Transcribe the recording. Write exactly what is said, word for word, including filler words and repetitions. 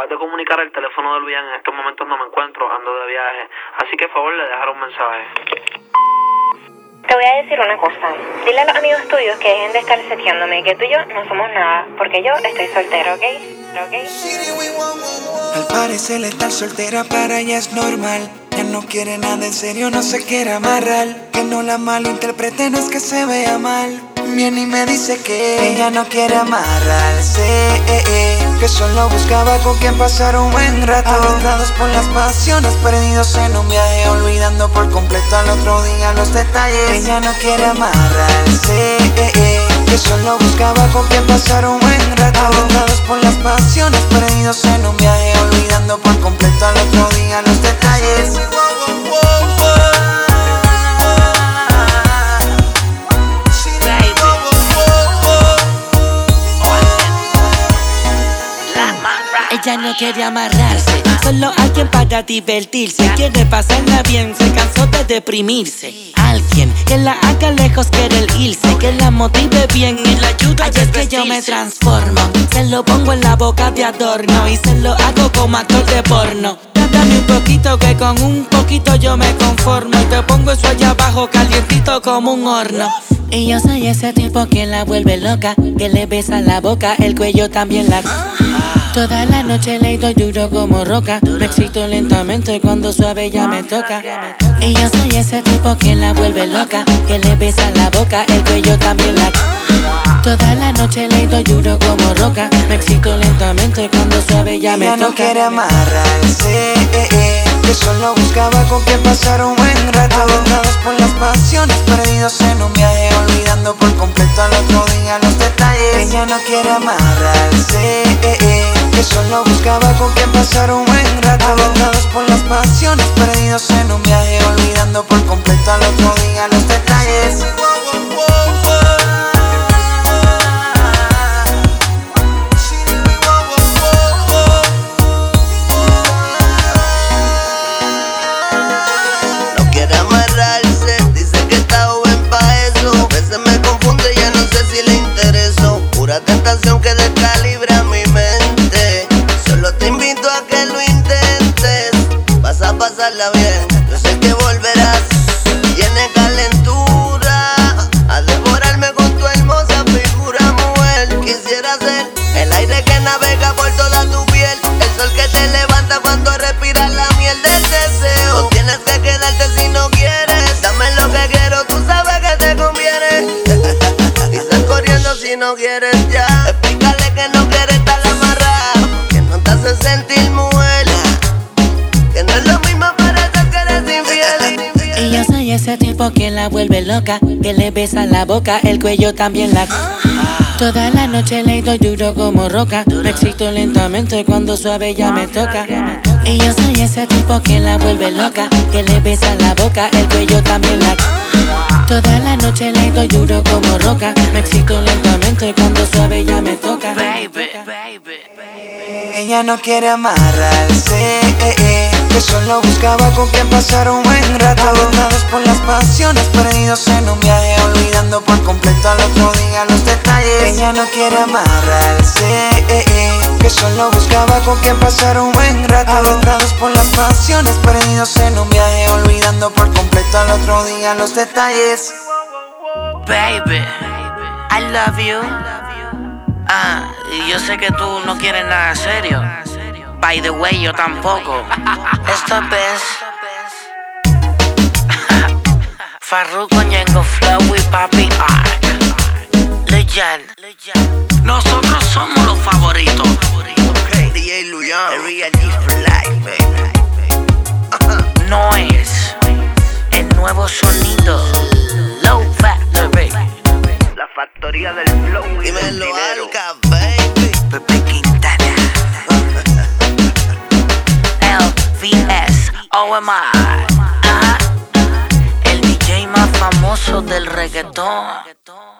acabas de comunicar el teléfono de Luyan. En estos momentos no me encuentro, ando de viaje. Así que, por favor, le dejaré un mensaje. Te voy a decir una cosa. Dile a los amigos tuyos que dejen de estar seteándome, que tú y yo no somos nada, porque yo estoy soltera, ¿ok? ¿Ok? Al parecer estar soltera para ella es normal. Ya no quiere nada en serio, no se quiere amarrar. Que no la malinterprete, no es que se vea mal. Viene y me dice que ella no quiere amarrarse, eh, eh, que solo buscaba con quien pasar un buen rato. Aventados por las pasiones, perdidos en un viaje, olvidando por completo al otro día los detalles. Ella no quiere amarrarse, eh, eh, que solo buscaba con quien pasar un buen rato. Aventados por las pasiones, perdidos en un viaje, olvidando por completo al otro día los detalles. Ella no quiere amarrarse, solo alguien para divertirse. Quiere pasarla bien, se cansó de deprimirse. Alguien que la haga lejos, quiere el irse, que la motive bien y la ayude a desvestirse. Es que yo me transformo, se lo pongo en la boca de adorno y se lo hago como actor de porno. Dame un poquito que con un poquito yo me conformo y te pongo eso allá abajo calientito como un horno. Y yo soy ese tipo que la vuelve loca, que le besa la boca, el cuello también la... Toda la noche le doy duro como roca. Me excito lentamente cuando suave ya me toca. Y yo soy ese tipo que la vuelve loca, que le besa la boca, el cuello también la... Toda la noche le doy duro como roca. Me excito lentamente cuando suave ya me ella toca. No quiere amarrarse, eh, eh, que solo buscaba con quien pasar un buen rato. Aventados por las pasiones, perdidos en un viaje, olvidando por completo al otro día los detalles. Ella no quiere amarrarse, eh, eh, que solo buscaba con quien pasar un buen rato. Aventados por las pasiones, perdidos en un viaje, olvidando por completo al otro día los detalles. Tentación que descalibra mi mente. Solo te invito a que lo intentes. Vas a pasarla bien, yo sé que volverás. Tiene calentura, a devorarme con tu hermosa figura, mujer. Quisiera ser el aire que navega por toda tu piel, el sol que te levanta cuando respiras la miel del deseo. No tienes que quedarte si no quieres. Dame lo que quiero, tú sabes que te conviene. Y sal corriendo si no quieres ya. Explícale que no quieres estar amarrado, que no te hace sentir mujer, que no es lo mismo, parece que eres infiel. Y yo soy ese tipo que la vuelve loca, que le besa la boca, el cuello también la... Toda la noche le doy duro como roca. Me excito lentamente cuando suave ya me toca. Y yo soy ese tipo que la vuelve loca, que le besa la boca, el cuello también la... Toda la noche le doy duro como roca. Me excito lentamente cuando suave ya me toca. Baby, baby, baby. Ella no quiere amarrarse, eh, eh, que solo buscaba con quien pasar un buen rato. Aventados por las pasiones, perdidos en un viaje, olvidando por completo al otro día los detalles. Ella no quiere amarrarse, eh, eh, que solo buscaba con quien pasar un buen rato. Aventados por las pasiones, perdidos en un viaje, olvidando por completo al otro día los detalles. Baby, I love you. Ah, y yo sé que tú no quieres nada serio. By the way, yo tampoco. Esto es Farruko, Ñengo Flow y Papi Ark. Luyan. Nosotros somos los favoritos. Okay, D J Luyan, el real G for life, baby. No es el nuevo sonido. Low Factory. La factoría del flow y del dinero. Alca, baby. Pepe Quintana. L V S O M I. El D J más famoso del reggaetón.